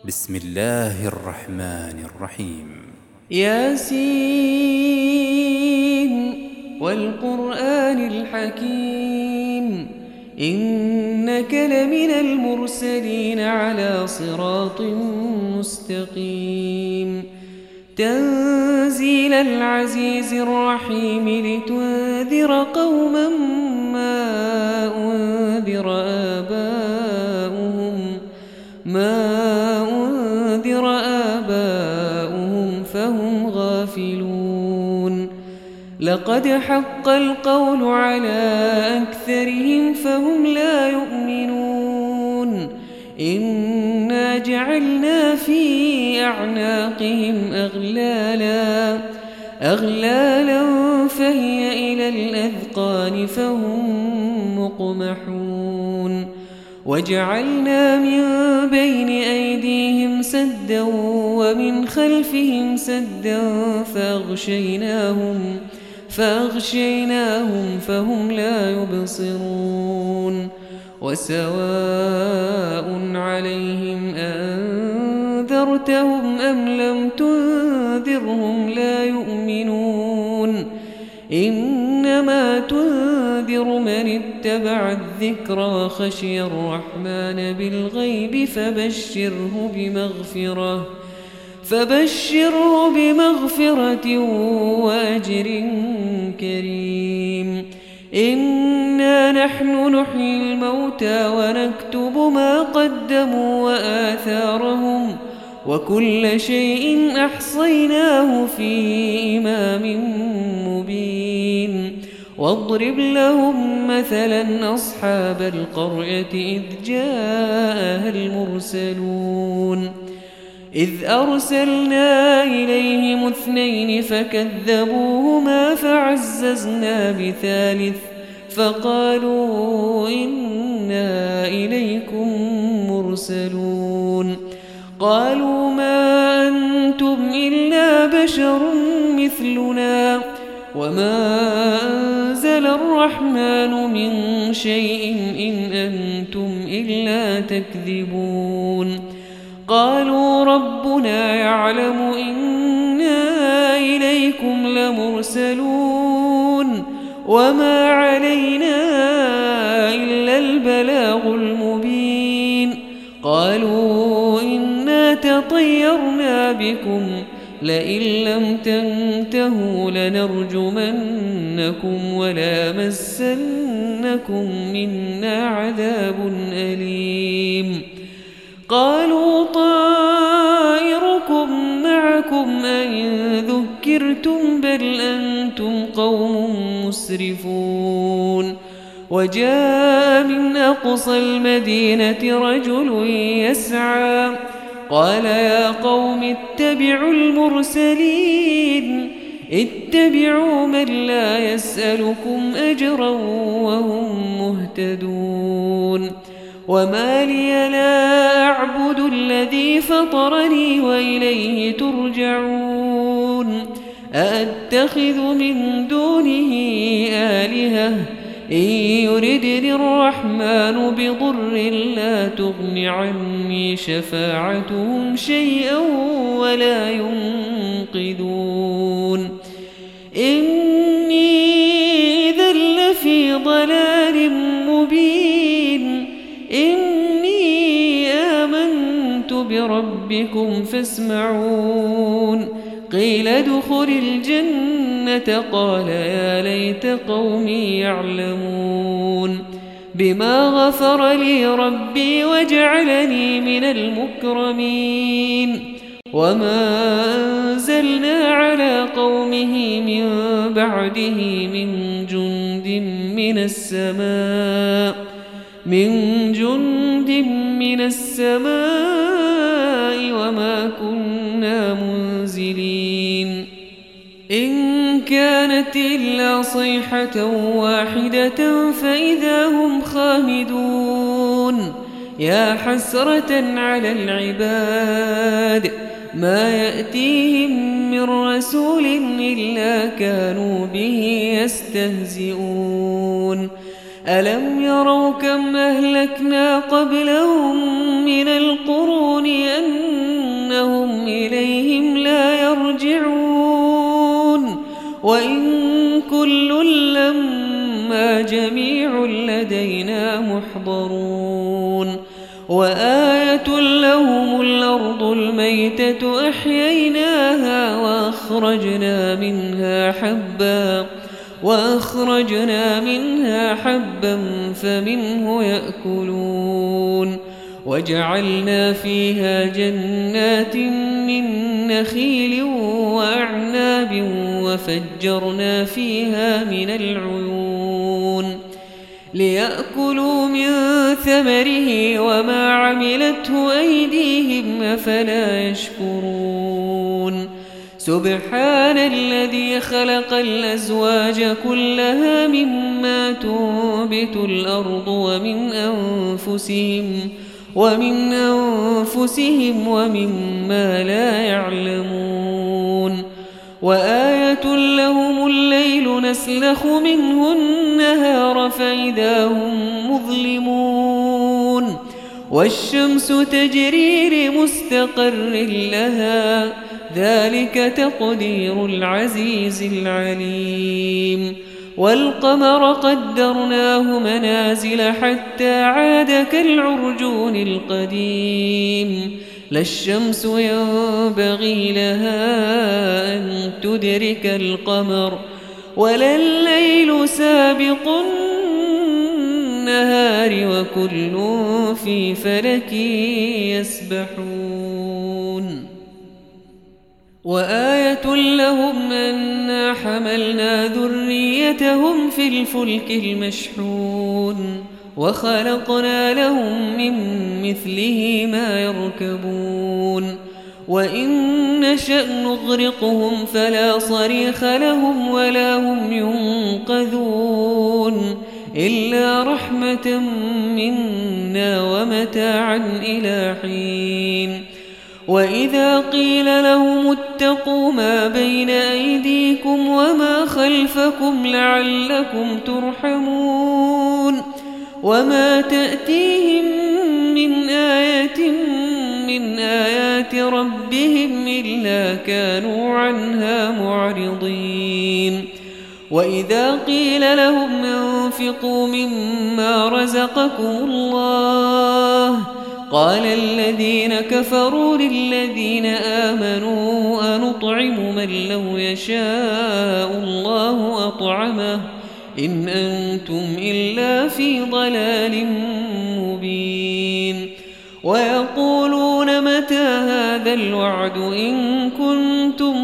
بسم الله الرحمن الرحيم. ياسين والقرآن الحكيم إنك لمن المرسلين على صراط مستقيم تنزيل العزيز الرحيم لتنذر قوما ما أنذر آباؤهم فهم غافلون لقد حق القول على أكثرهم فهم لا يؤمنون إنا جعلنا في أعناقهم أغلالا فهي إلى الأذقان فهم مقمحون وجعلنا من بين أيديهم سدا ومن خلفهم سدا فأغشيناهم فهم لا يبصرون وسواء عليهم أنذرتهم أم لم تنذرهم لا يؤمنون إنما تنذر من اتبع الذكر وخشي الرحمن بالغيب فبشره بمغفرة وأجر كريم إنا نحن نحيي الموتى ونكتب ما قدموا وآثارهم وكل شيء أحصيناه في إمام مبين واضرب لهم مثلا أصحاب القرية إذ جاءها المرسلون إذ أرسلنا إليهم 2 فكذبوهما فعززنا بثالث فقالوا إنا إليكم مرسلون قالوا ما أنتم إلا بشر مثلنا وما أنزل الرحمن من شيء إن أنتم إلا تكذبون قالوا ربنا يعلم إنا إليكم لمرسلون وما علينا إلا البلاغ المبين قالوا إنا تطيرنا بكم لئن لم تنتهوا لنرجمنكم وليمسنكم منا عذاب أليم قالوا طائركم معكم أئن ذكرتم بل أنتم قوم مسرفون وجاء من أقصى المدينة رجل يسعى قال يا قوم اتبعوا المرسلين اتبعوا من لا يسألكم أجرا وهم مهتدون وما لي لا أعبد الذي فطرني وإليه ترجعون أأتخذ من دونه آلهة إن يردني الرحمن بضر لا تغن عني شفاعتهم شيئا ولا ينقذون إني إذا لفي ضلال مبين إني آمنت بربكم فاسمعون قيل ادخل الجنة قال يا ليت قومي يعلمون بما غفر لي ربي وجعلني من المكرمين وما أنزلنا على قومه من بعده من جند من السماء وما كنا منزلين إن كانت إلا صيحة واحدة فإذا هم خامدون يا حسرة على العباد ما يأتيهم من رسول إلا كانوا به يستهزئون ألم يروا كم أهلكنا قبلهم من القرون أن وإن كل لما جميع لدينا محضرون وآية لهم الأرض الميتة أحييناها وأخرجنا منها حبا فمنه يأكلون وجعلنا فيها جنات من نخيل وأعناب وفجرنا فيها من العيون ليأكلوا من ثمره وما عملته أيديهم أفلا يشكرون سبحان الذي خلق الأزواج كلها مما تنبت الأرض ومن أنفسهم ومما لا يعلمون وآية لهم الليل نسلخ منه النهار فإذا هم مظلمون والشمس تجري لمستقر لها ذلك تقدير العزيز العليم والقمر قدرناه منازل حتى عاد كالعرجون القديم لا الشمس ينبغي لها أن تدرك القمر ولا الليل سابق النهار وكل في فلك يسبحون وآية لهم أنا حملنا ذريتهم في الفلك المشحون وخلقنا لهم من مثله ما يركبون وإن نشأ نغرقهم فلا صريخ لهم ولا هم ينقذون إلا رحمة منا ومتاعا إلى حين وإذا قيل لهم اتقوا ما بين أيديكم وما خلفكم لعلكم ترحمون وما تأتيهم من آية من آيات ربهم إلا كانوا عنها معرضين وإذا قيل لهم انفقوا مما رزقكم الله قال الذين كفروا للذين آمنوا أنطعم من لو يشاء الله أطعمه إن أنتم إلا في ضلال مبين ويقولون متى هذا الوعد إن كنتم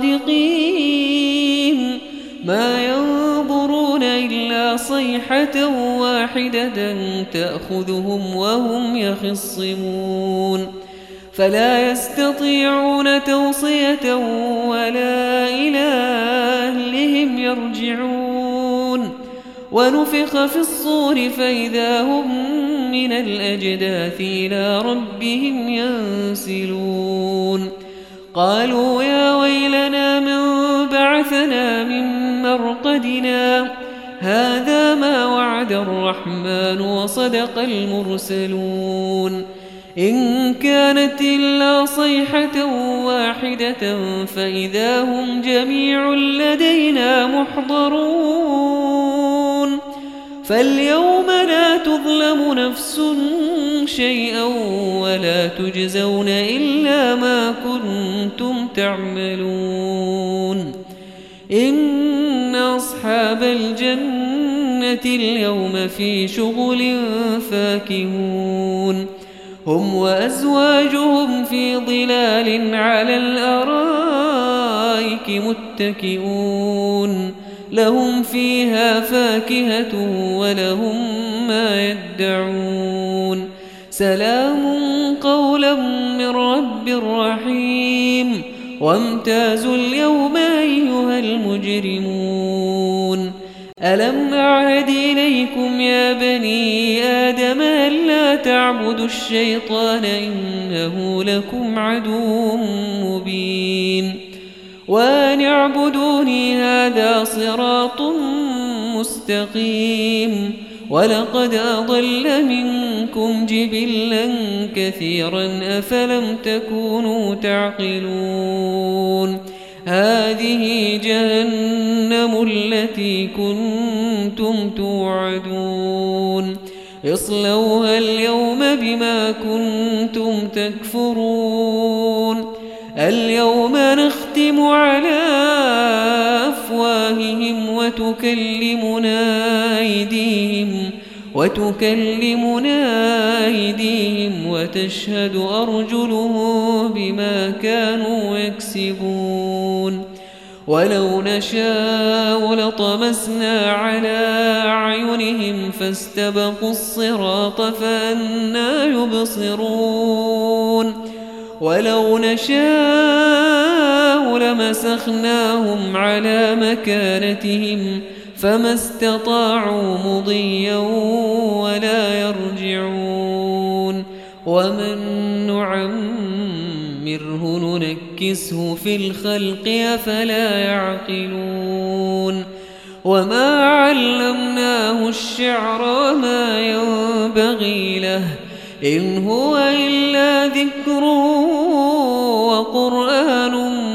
صادقين ما ينظرون إلا صيحة واحدة تأخذهم وهم يخصمون فلا يستطيعون توصية ولا إلى أهلهم يرجعون ونفخ في الصور فإذا هم من الأجداث إلى ربهم ينسلون قالوا يا ويلنا من بعثنا من مرقدنا هذا ما وعد الرحمن وصدق المرسلون إن كانت إلا صيحة واحدة فإذا هم جميع لدينا محضرون فاليوم لا تظلم نفس شيئا ولا تجزون إلا ما كنتم تعملون إن أصحاب الجنة اليوم في شغل فاكهون هم وأزواجهم في ظلال على الأرائك متكئون لهم فيها فاكهة ولهم ما يدعون سلام قولا من رب رحيم وامتازوا اليوم أيها المجرمون ألم أعهد إليكم يا بني آدم ألا تعبدوا الشيطان إنه لكم عدو مبين وأن اعبدوني هذا صراط مستقيم ولقد أضل منكم جبلا كثيرا أفلم تكونوا تعقلون هذه جهنم التي كنتم توعدون اصلوها اليوم بما كنتم تكفرون اليوم نختم على أفواههم وتكلمنا أيديهم وتشهد أرجلهم بما كانوا يكسبون ولو نشاء لطمسنا على أعينهم فاستبقوا الصراط فأنى يبصرون ولو نشاء لمسخناهم على مكانتهم فما استطاعوا مضيا ولا يرجعون ومن نعمره ننكسه في الخلق أفلا يعقلون وما علمناه الشعر وما ينبغي له إن هو إلا ذكر وقرآن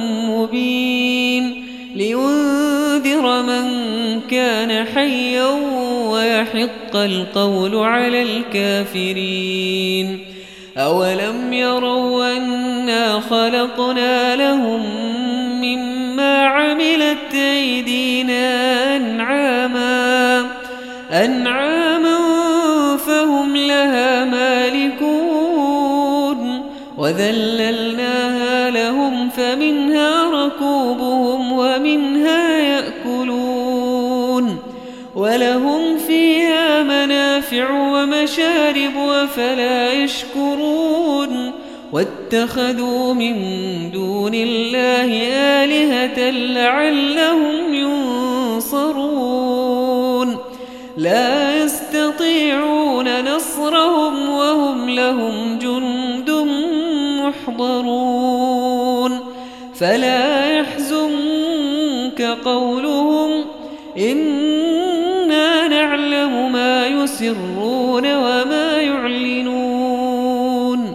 مبين لينذر من كان حيا ويحق القول على الكافرين أولم يروا أنا خلقنا لهم مما عملت أيدينا أنعاما فهم لها مالكون وذللناها لهم فمنها ركوبهم ومنها يأكلون ولهم فيها منافع ومشارب أفلا يشكرون واتخذوا من دون الله آلهة لعلهم ينصرون لا يستطيعون نصرهم وهم لهم جند محضرون فلا يحزنك قولهم إنا نعلم ما يسرون وما يعلنون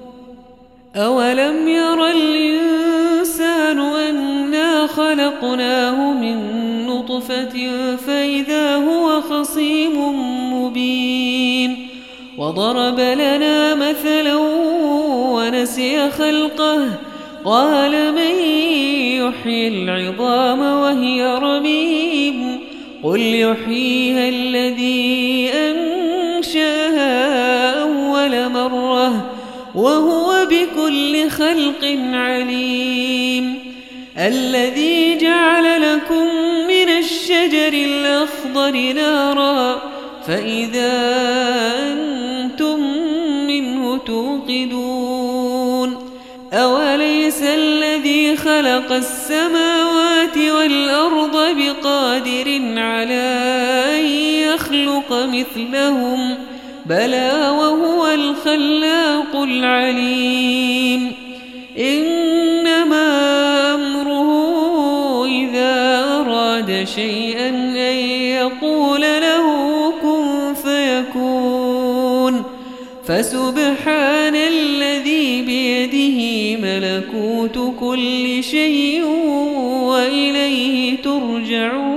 أولم ير الإنسان أنا خلقناه من نطفة فإذا هو خصيم مبين وضرب لنا مثلا ونسي خلقه قال من يحيي العظام وهي رميم قل يحييها الذي أنشأها أول مرة وهو بكل خلق عليم الذي جعل لكم من الشجر الأخضر نارا فإذا أنتم منه توقدون أوليس الذي خلق السماوات والأرض بقادر على أن يخلق مثلهم بلى وهو الخلاق العليم إنما أمره إذا أراد شيئا أن يقول له كن فيكون فسبحان الذي بيده ملكوت كل شيء وإليه ترجعون